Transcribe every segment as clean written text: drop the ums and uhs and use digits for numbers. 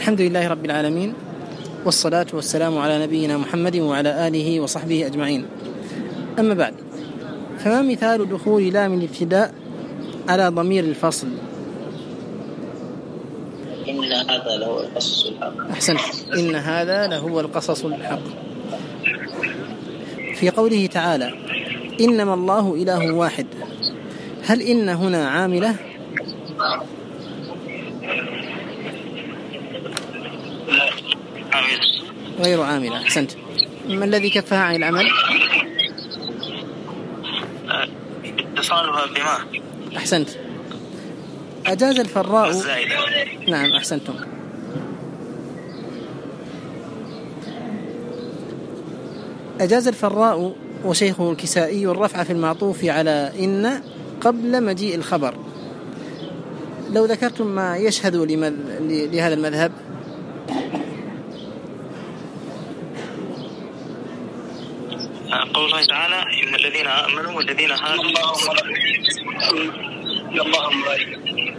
الحمد لله رب العالمين، والصلاة والسلام على نبينا محمد وعلى آله وصحبه أجمعين. أما بعد، فما مثال دخول لام الابتداء على ضمير الفصل؟ إن هذا لهو القصص الحق. أحسنت، إن هذا لهو القصص الحق. في قوله تعالى إنما الله إله واحد، هل إن هنا عاملة؟ غير عاملة. أحسنت. ما الذي كفها عن العمل؟ اتصالها بما. أحسنت. أجاز الفراء. نعم أحسنتم. أجاز الفراء وشيخه الكسائي الرفع في المعطوف على إن قبل مجيء الخبر. لو ذكرتم ما يشهد لهذا المذهب. قول الله تعالى إن الذين آمنوا والذين هادوا اللهم بارك.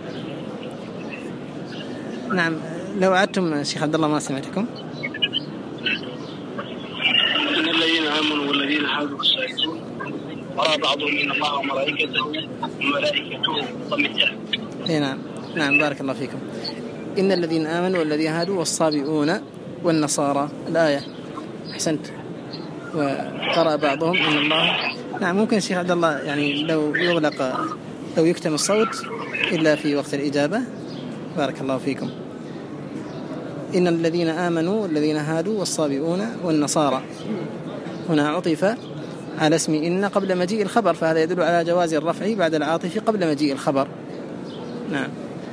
نعم، لو أعدتم شيخ عبد الله ما سمعتكم. إن الذين آمنوا والذين هادوا السائلون ورى بعضهم إن الله وملائكته ضمتها. نعم بارك الله فيكم. إن الذين آمنوا والذين هادوا والصابئون والنصارى الآية. أحسنت. وقرأ بعضهم إن الله. نعم، ممكن الشيخ عبد الله يعني لو يكتم الصوت إلا في وقت الإجابة. بارك الله فيكم. إن الذين آمنوا والذين هادوا والصابئون والنصارى، هنا عطف على اسم إن قبل مجيء الخبر، فهذا يدل على جواز الرفع بعد العاطف قبل مجيء الخبر. نعم.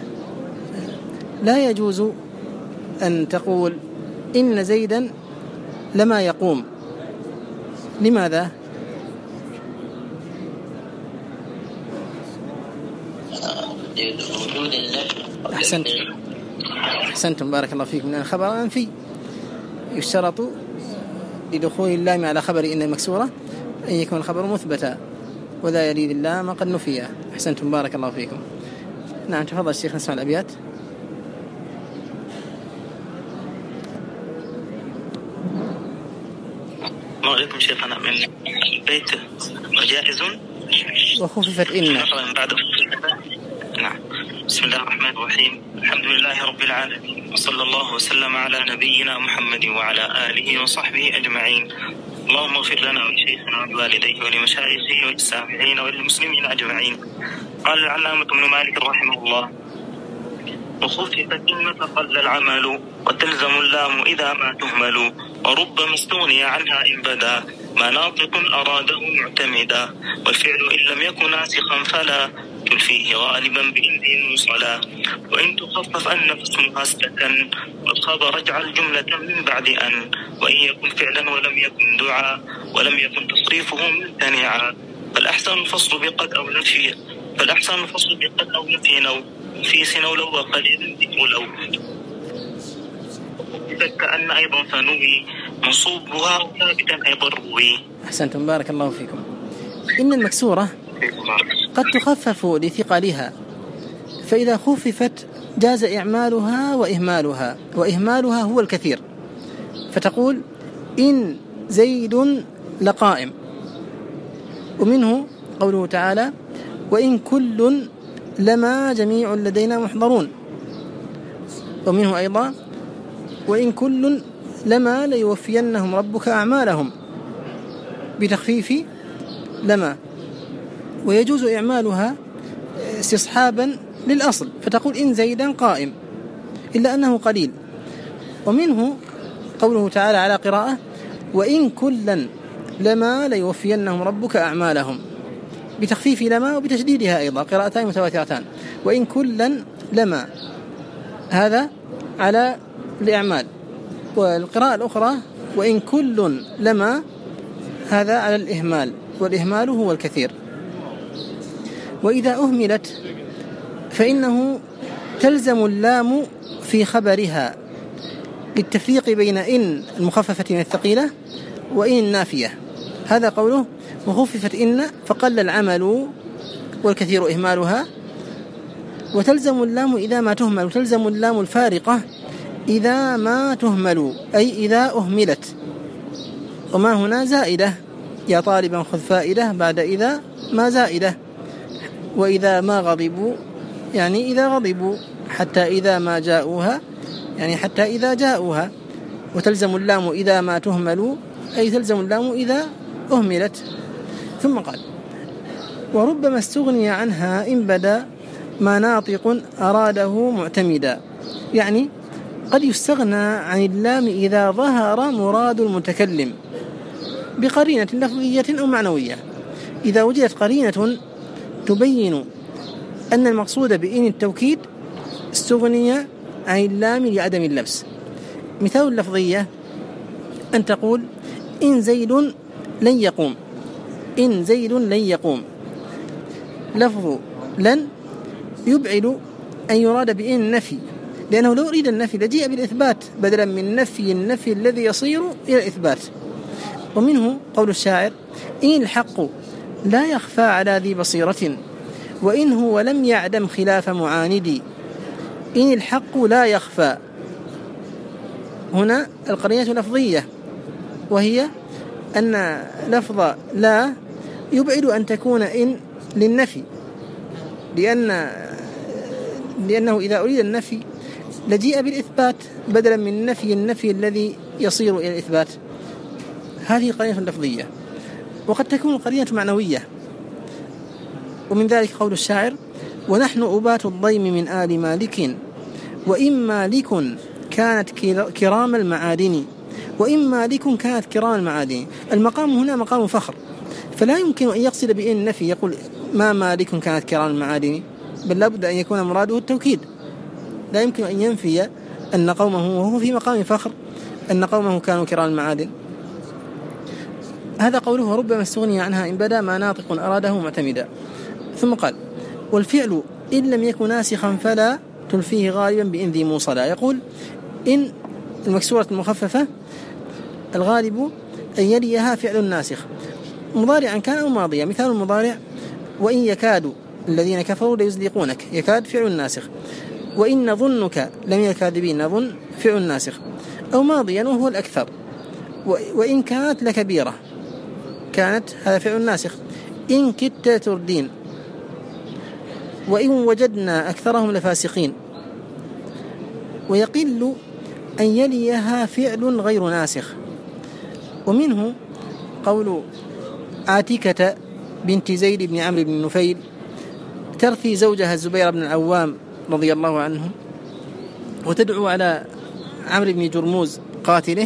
لا يجوز أن تقول إن زيدا لما يقوم. لماذا؟ أحسنتم بارك الله فيكم. لأن الخبر منفي، يشترط لدخول اللام على خبر إن المكسورة أن يكون الخبر مثبتا، وذا يلي اللام قد نفي. أحسنتم بارك الله فيكم. نعم تفضل الشيخ، نسمع الأبيات. عليكم شيخنا من البيت وجائز وخففت إن بعد. نعم. بسم الله الرحمن الرحيم. الحمد لله رب العالمين، وصلى الله وسلم على نبينا محمد وعلى آله وصحبه أجمعين. اللهم اغفر لنا ولشيخنا ووالديه ولمشايخه وللسامعين وللمسلمين أجمعين. قال العلامة ابن مالك رحمه الله: وخففت إن فقل العمل، وتلزم اللام إذا ما تهمل، وربما استغني عنها إن بدا ما ناطق أراده معتمدا، والفعل إن لم يكن ناسخا فلا تلفيه غالبا بإن صلا، وإن تخفف أن فاسمها استكن، والخبر اجعل جملة من بعد أن، وإن يكن فعلا ولم يكن دعاء، ولم يكن تصريفه ممتنعا، فالأحسن الفصل بقد أو نفي، نو في سنو لو وقليل ولو كأن أيضا فنوي منصوبها ثابتا أيضا روي. أحسنتم بارك الله فيكم. إن المكسورة قد تخفف لثقلها، فإذا خففت جاز إعمالها وإهمالها هو الكثير، فتقول إن زيد لقائم. ومنه قوله تعالى وإن كل لما جميع لدينا محضرون. ومنه أيضا وإن كل لما ليوفينهم ربك أعمالهم، بتخفيف لما. ويجوز إعمالها استصحابا للأصل، فتقول إن زيدا قائم، إلا أنه قليل. ومنه قوله تعالى على قراءة وإن كلا لما ليوفينهم ربك أعمالهم، بتخفيف لما وبتشديدها أيضا، قراءتان متواترتان. وإن كلا لما، هذا على الإعمال. والقراءة الأخرى وإن كل لما، هذا على الإهمال، والإهمال هو الكثير. وإذا أهملت فإنه تلزم اللام في خبرها للتفريق بين إن المخففة من الثقيلة وإن النافية. هذا قوله وخففت إن فقل العمل والكثير إهمالها، وتلزم اللام إذا ما تهمل، وتلزم اللام الفارقة إذا ما تهمل، أي إذا أهملت. وما هنا زائدة، يا طالبا خذ فائدة بعد إذا ما زائدة. وإذا ما غضبوا يعني إذا غضبوا، حتى إذا ما جاءوها يعني حتى إذا جاءوها. وتلزم اللام إذا ما تهمل، أي تلزم اللام إذا أهملت. ثم قال: وربما استغني عنها إن بدا ما ناطق أراده معتمدا. يعني قد يستغنى عن اللام إذا ظهر مراد المتكلم بقرينة لفظية أو معنوية. إذا وجدت قرينة تبين أن المقصود بإن التوكيد استغني عن اللام لعدم اللبس. مثال اللفظية أن تقول: إن زيد لن يقوم. إن زيد لن يقوم. لفظ لن يبعد أن يراد بإن النفي، لأنه لو أريد النفي لجيء بالإثبات بدلا من نفي النفي الذي يصير إلى الإثبات. ومنه قول الشاعر: إن الحق لا يخفى على ذي بصيرة وإن هو لم يعدم خلاف معاندي. إن الحق لا يخفى، هنا القرينة لفظية، وهي أن لفظ لا يبعد أن تكون إن للنفي، لأنه إذا أريد النفي لجيء بالإثبات بدلا من النفي الذي يصير إلى الإثبات. هذه قرينة لفظية. وقد تكون القرينة معنوية، ومن ذلك قول الشاعر: ونحن أبات الضيم من آل مالك وإن مالك كانت كرام المعادن. وإن مالك كانت كرام المعادن. المقام هنا مقام فخر، فلا يمكن أن يقصد بإن النفي يقول ما مالك كانت كرام المعادن، بل لابد أن يكون مراده التوكيد. لا يمكن أن ينفي أن قومه وهو في مقام فخر أن قومه كانوا كرام المعادن. هذا قوله: وربما استغني عنها إن بدا ما ناطق أراده معتمدا. ثم قال: والفعل إن لم يكن ناسخا فلا تلفيه غالبا بإن ذي موصلا. يقول: إن المكسورة المخففة الغالب أن يليها فعل ناسخ مضارعا كان أو ماضيا. مثال المضارع: وإن يكاد الذين كفروا ليزلقونك. يكاد فعل ناسخ. وإن نظنك لمن الكاذبين. نظن فعل ناسخ. أو ماضيا وهو الأكثر. وإن كانت لكبيرة. كانت هذا فعل ناسخ. إن كدت تردين. وإن وجدنا أكثرهم لفاسقين. ويقل أن يليها فعل غير ناسخ. ومنه قول عاتكة بنت زيد بن عمرو بن نفيل ترثي زوجها الزبير بن العوام رضي الله عنه، وتدعو على عمرو بن جرموز قاتله.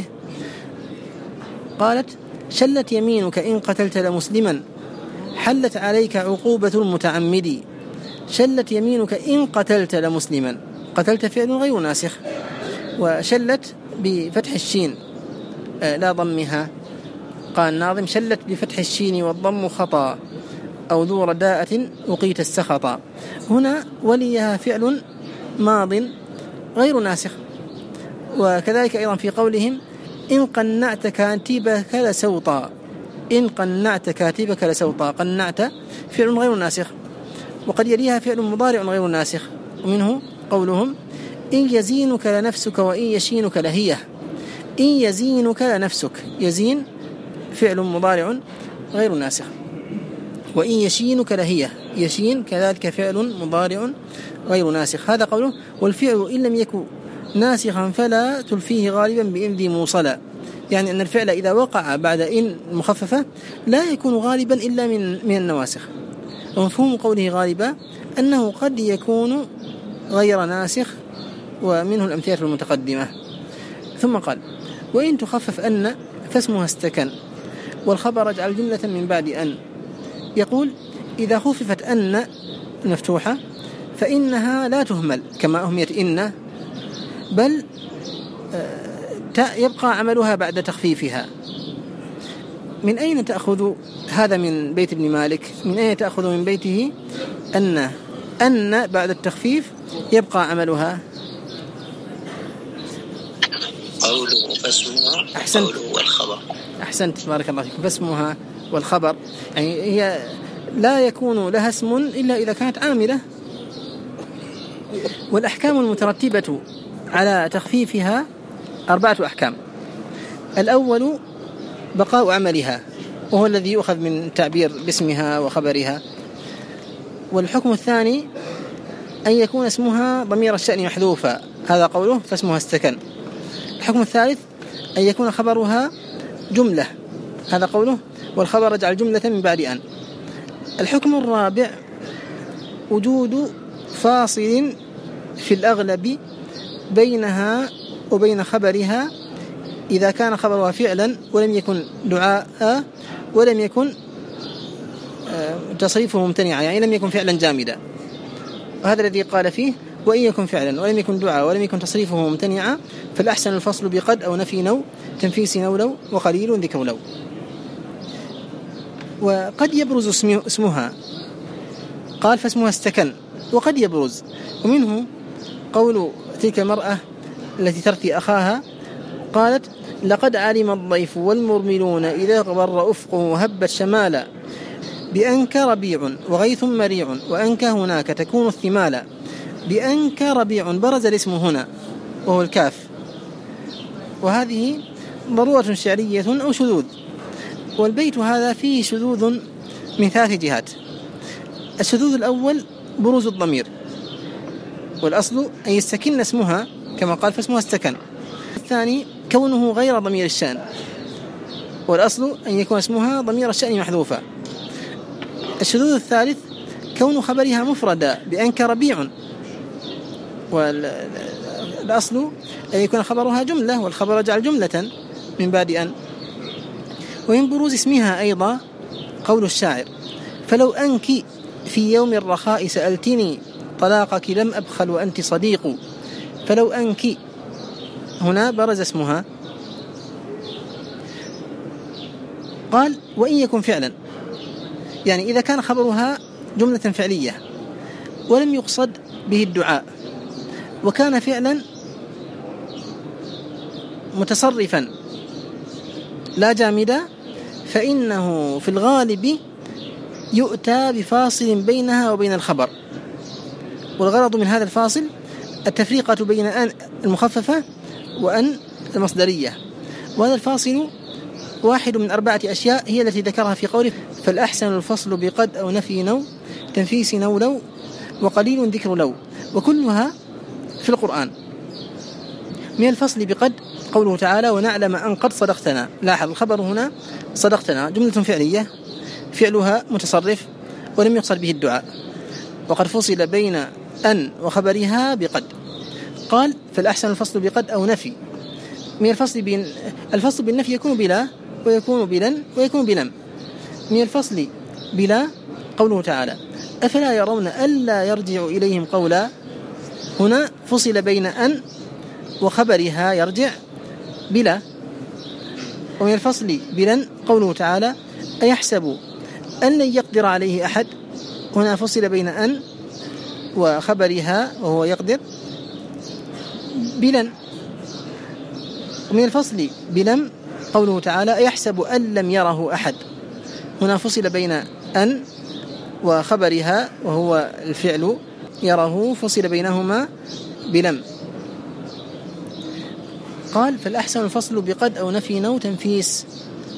قالت: شلت يمينك إن قتلت لمسلما حلت عليك عقوبة المتعمد. شلت يمينك إن قتلت لمسلما. قتلت فعل غير ناسخ. وشلت بفتح الشين لا ضمها. قال الناظم: شلت بفتح الشين والضم خطأ أو ذو رداءة أقيت السخطا. هنا وليها فعل ماض غير ناسخ. وكذلك أيضا في قولهم: إن قنعت كاتبك لسوطا. إن قنعت كاتبك لسوطا. قنعت فعل غير ناسخ، وقد يليها فعل مضارع غير ناسخ. ومنه قولهم: إن يزينك لنفسك وإن يشينك لهيه. إن يزينك لنفسك. يزين فعل مضارع غير ناسخ. وإن يشينك لهيه. يشين كذلك فعل مضارع غير ناسخ. هذا قوله: والفعل إن لم يكن ناسخا فلا تلفيه غالبا بإن ذي موصلا. يعني أن الفعل إذا وقع بعد إن مخففة لا يكون غالبا إلا من النواسخ. ومفهوم قوله غالبا أنه قد يكون غير ناسخ، ومنه الأمثلة المتقدمة. ثم قال: وإن تخفف أن فاسمها استكن والخبر اجعل جملة من بعد أن. يقول: إذا خففت أن المفتوحة فإنها لا تهمل كما أهميت إن، بل يبقى عملها بعد تخفيفها. من أين تأخذ هذا؟ من بيت ابن مالك. من أين تأخذ من بيته أن بعد التخفيف يبقى عملها؟ قوله فاسمها. أحسنت. قوله والخبر. أحسنت بارك الله فيكم. فاسمها والخبر يعني هي لا يكون لها اسم إلا إذا كانت عاملة. والأحكام المترتبة على تخفيفها 4 أحكام. الأول بقاء عملها، وهو الذي يؤخذ من تعبير باسمها وخبرها. والحكم الثاني أن يكون اسمها ضمير الشأن محذوفا، هذا قوله فاسمها استكن. الحكم الثالث أن يكون خبرها جملة، هذا قوله والخبر اجعل جملة من بعد أن. الحكم الرابع وجود فاصل في الأغلب بينها وبين خبرها إذا كان خبرها فعلا ولم يكن دعاء ولم يكن تصريفه ممتنعا، يعني لم يكن فعلا جامدا. وهذا الذي قال فيه وإن يكن فعلا ولم يكن دعاء ولم يكن تصريفه ممتنعا فالأحسن الفصل بقد أو نفي نو تنفيس نو لو وقليل ذكر لو. وقد يبرز اسمها، قال فاسمها استكن، وقد يبرز، ومنه قول تلك المرأة التي ترثي أخاها قالت لقد علم الضيف والمرملون إذا غبر أفقه وهبت شمالا بأنك ربيع وغيث مريع وأنك هناك تكون الثمالا. بأنك ربيع برز الاسم هنا وهو الكاف، وهذه ضرورة شعرية أو شذوذ، والبيت هذا فيه شذوذ من 3 جهات. الشذوذ الأول بروز الضمير، والأصل أن يستكن اسمها كما قال فاسمها استكن. الثاني كونه غير ضمير الشأن، والأصل أن يكون اسمها ضمير الشأن محذوفا. الشذوذ الثالث كون خبرها مفردا بأنك ربيع، والأصل أن يكون خبرها جملة والخبر جعل جملة من بعد أن. ومن بروز اسمها أيضا قول الشاعر فلو أنك في يوم الرخاء سألتني طلاقك لم أبخل وأنت صديق. فلو أنك هنا برز اسمها. قال وإن يكن فعلا، يعني إذا كان خبرها جملة فعلية ولم يقصد به الدعاء وكان فعلا متصرفا لا جامدا فإنه في الغالب يؤتى بفاصل بينها وبين الخبر. والغرض من هذا الفاصل التفريقة بين أن المخففة وأن المصدرية، وهذا الفاصل واحد من 4 أشياء هي التي ذكرها في قوله فالأحسن الفصل بقد أو نفي نو تنفيس نو لو وقليل ذكر لو، وكلها في القرآن. من الفصل بقد قوله تعالى ونعلم أن قد صدقتنا. لاحظ الخبر هنا صدقتنا جملة فعلية فعلها متصرف ولم يقصد به الدعاء، وقد فصل بين أن وخبرها بقد. قال فالأحسن الفصل بقد أو نفي. من الفصل بالنفي يكون بلا ويكون بلن ويكون بلم. من الفصل بلا قوله تعالى أفلا يرون ألا يرجع إليهم قولا، هنا فصل بين أن وخبرها يرجع بلا. ومن الفصل بلن قوله تعالى أيحسب أن لن يقدر عليه أحد، هنا فصل بين أن وخبرها وهو يقدر بلن. ومن الفصل بلم قوله تعالى أيحسب أن لم يره أحد، هنا فصل بين أن وخبرها وهو الفعل يره فصل بينهما بلم. قال فالأحسن الفصل بقد أو نفي نو تنفيس.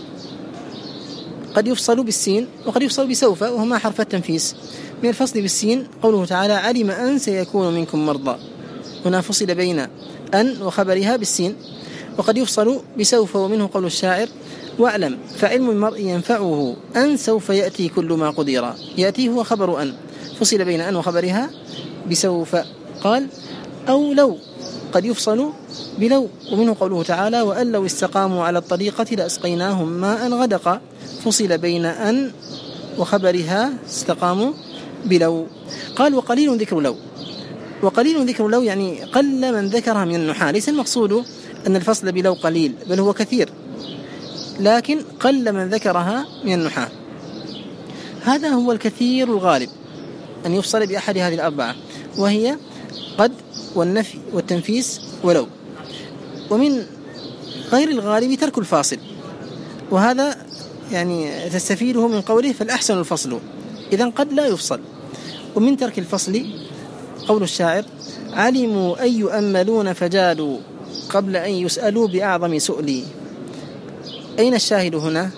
قد يفصل بالسين وقد يفصل بسوف وهما حرف التنفيس. من الفصل بالسين قوله تعالى علم أن سيكون منكم مرضى، هنا فصل بين أن وخبرها بالسين. وقد يفصل بسوف ومنه قول الشاعر واعلم فعلم المرء ينفعه أن سوف يأتي كل ما قدر. يأتي هو خبر أن فصل بين أن وخبرها بسوف. قال أو لو قد يفصل بلو ومنه قوله تعالى وأن لو استقاموا على الطريقة لأسقيناهم ماء غدقا. فصل بين أن وخبرها استقاموا بلو. قال وقليل ذكر لو. وقليل ذكر لو يعني قل من ذكرها من النحاة. ليس المقصود أن الفصل بلو قليل بل هو كثير، لكن قل من ذكرها من النحاة. هذا هو الكثير الغالب أن يفصل بأحد هذه الأربعة، وهي قد والنفي والتنفيس ولو. ومن غير الغالب ترك الفاصل، وهذا يعني تستفيده من قوله فالأحسن الفصل، إذن قد لا يفصل. ومن ترك الفصل قول الشاعر علموا أن يؤملون فجادوا قبل أن يسألوا بأعظم سؤلي. أين الشاهد هنا؟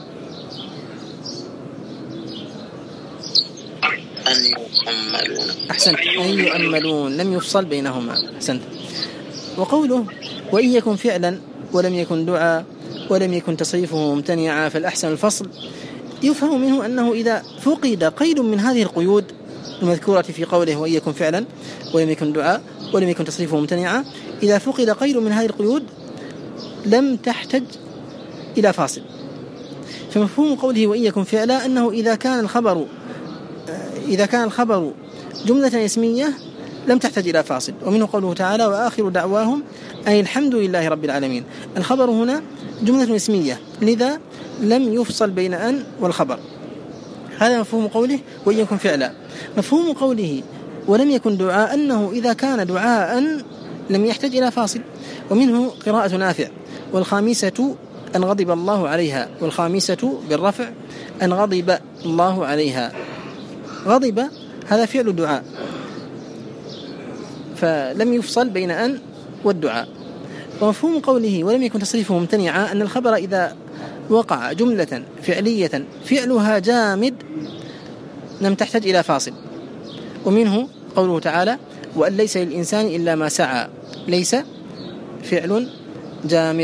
أن يؤملون. أحسنت، أن يؤملون، لم يفصل بينهما. أحسنت. وقوله وإن يكن فعلا ولم يكن دعاء ولم يكن تصريفه ممتنعا فالأحسن الفصل، يفهم منه أنه إذا فقد قيد من هذه القيود المذكورة في قوله وإن يكن فعلا ولم يكن دعاء ولم يكن تصريفه ممتنعا، إذا فقد قيد من هذه القيود لم تحتج إلى فاصل. فمفهوم قوله وإن يكن فعلا أنه إذا كان الخبر جملة اسمية لم تحتج إلى فاصل. ومنه قوله تعالى وآخر دعواهم أي الحمد لله رب العالمين. الخبر هنا جملة اسمية، لذا لم يفصل بين أن والخبر. هذا مفهوم قوله وإن يكن فعلا. مفهوم قوله ولم يكن دعاء أنه إذا كان دعاء لم يحتج إلى فاصل. ومنه قراءة نافع والخامسة أن غضب الله عليها، والخامسة بالرفع أن غضب الله عليها. غضب هذا فعل الدعاء، فلم يفصل بين أن والدعاء. ومفهوم قوله ولم يكن تصريفه ممتنعا أن الخبر إذا وقع جملة فعلية فعلها جامد لم تحتج إلى فاصل. ومنه قوله تعالى وأن ليس للإنسان إلا ما سعى، ليس فعل جامد.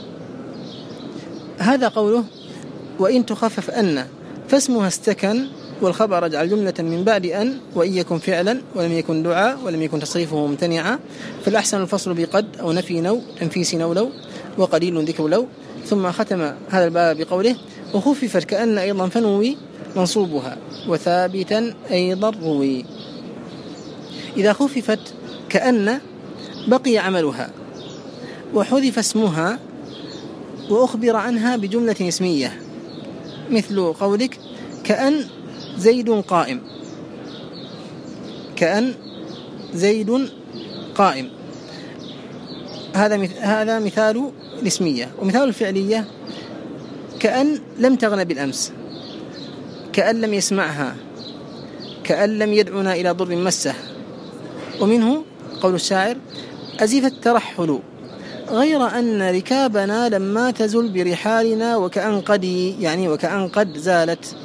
هذا قوله وإن تخفف أن فاسمها استكن، والخبر اجعل جملة من بعد أن وإن يكن فعلا ولم يكن دعاء ولم يكن تصريفه ممتنعا فالأحسن الفصل بقد أو نفي نو تنفيس نو لو وقليل ذكر لو. ثم ختم هذا الباب بقوله وخففت كأن أيضا فنوي منصوبها وثابتا أيضا روي. إذا خففت كأن بقي عملها وحذف اسمها وأخبر عنها بجملة اسمية، مثل قولك كأن زيد قائم، كأن زيد قائم. هذا مثال الاسمية. ومثال الفعلية كأن لم تغن بالأمس، كأن لم يسمعها، كأن لم يدعنا إلى ضر مسه. ومنه قول الشاعر أزف الترحل غير أن ركابنا لما تزل برحالنا وكأن قد، يعني وكأن قد زالت.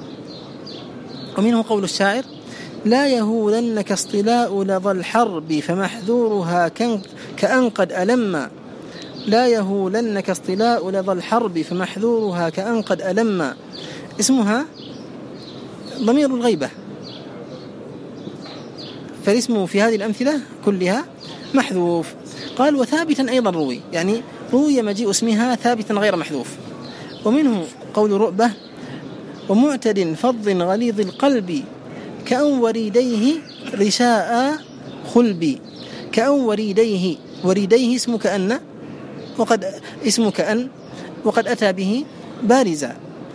ومنه قول الشاعر لا يهولنك اصطلاء لظى الحرب فمحذورها كأن قد ألم، لا يهولنك اصطلاء لظى الحرب فمحذورها كأن قد ألم. اسمها ضمير الغيبة، فالاسم في هذه الأمثلة كلها محذوف. قال وثابتا أيضا روي، يعني روي مجيء اسمها ثابتا غير محذوف. ومنه قول رؤبة ومعتد فض غليظ القلب كأن وريديه رشاء خلبي. كأن وريديه، وريديه اسم كأن وقد أتى به بارزا.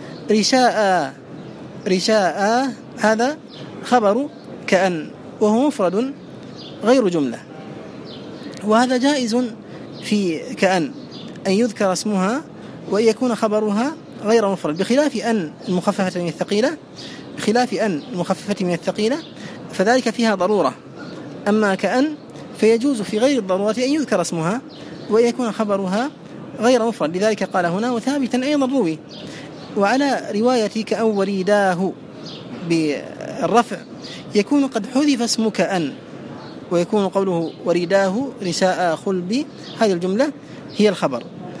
رشاء هذا خبر كأن وهو مفرد غير جملة. وهذا جائز في كأن أن يذكر اسمها وأن يكون خبرها غير مفرد، بخلاف أن المخففة من الثقيلة فذلك فيها ضرورة. أما كأن فيجوز في غير الضرورة أن يذكر اسمها وأن يكون خبرها غير مفرد، لذلك قال هنا وثابتا أيضا روي. وعلى رواية كأن وريداه بالرفع يكون قد حذف اسم كأن ويكون قوله وريداه رساء خلبي، هذه الجملة هي الخبر.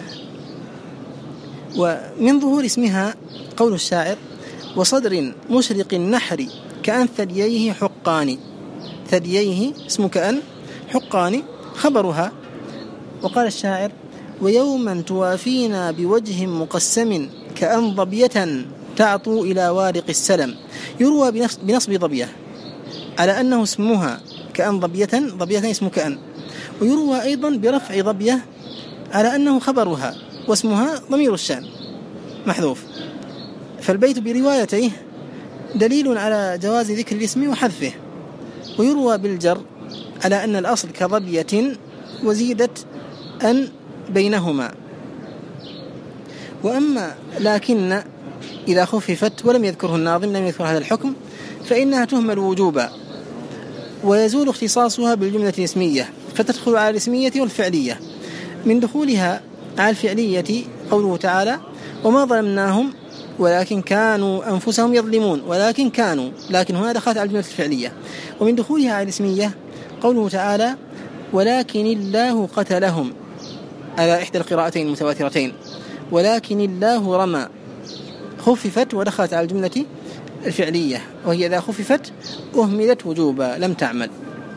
ومن ظهور اسمها قول الشاعر وصدر مشرق النحر كأن ثدييه حقان. ثدييه اسم كأن، حقان خبرها. وقال الشاعر ويوما توافينا بوجه مقسم كأن ضبية تعطو إلى وارق السلم. يروى بنصب ضبية على أنه اسمها كأن ضبية اسم كأن، ويروى أيضا برفع ضبية على أنه خبرها واسمها ضمير الشأن محذوف. فالبيت بروايته دليل على جواز ذكر الاسم وحذفه. ويروى بالجر على أن الأصل كضبية وزيدت أن بينهما. وأما لكن إذا خففت ولم يذكره الناظم، لم يذكر هذا الحكم، فإنها تهمل وجوبا ويزول اختصاصها بالجملة الاسمية فتدخل على الاسمية والفعلية. من دخولها على الفعلية قوله تعالى وما ظلمناهم ولكن كانوا أنفسهم يظلمون، لكن هنا دخلت على الجملة الفعلية. ومن دخولها على الاسمية قوله تعالى ولكن الله قتلهم على إحدى القراءتين المتواترتين، ولكن الله رمى، خففت ودخلت على الجملة الفعلية، وهي إذا خففت أهملت وجوبا لم تعمل.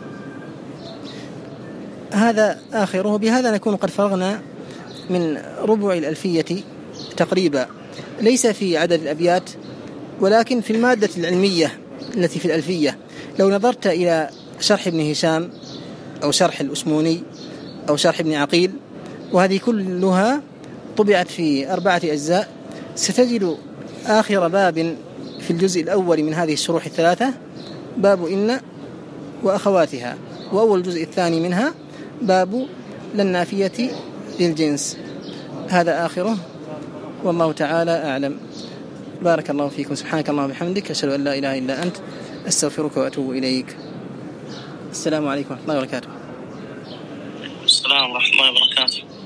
هذا آخره. بهذا نكون قد فرغنا من ربع الألفية تقريبا، ليس في عدد الأبيات ولكن في المادة العلمية التي في الألفية. لو نظرت إلى شرح ابن هشام أو شرح الأسموني أو شرح ابن عقيل، وهذه كلها طبعت في 4 أجزاء، ستجد آخر باب في الجزء الأول من هذه الشروح 3 باب إن وأخواتها، وأول الجزء الثاني منها باب للنافية للجنس. هذا آخره، والله تعالى أعلم. بارك الله فيكم. سبحانك اللهم وبحمدك، أشهد أن لا إله إلا أنت، أستغفرك وأتوب إليك. السلام عليكم ورحمة الله وبركاته. السلام ورحمة الله وبركاته.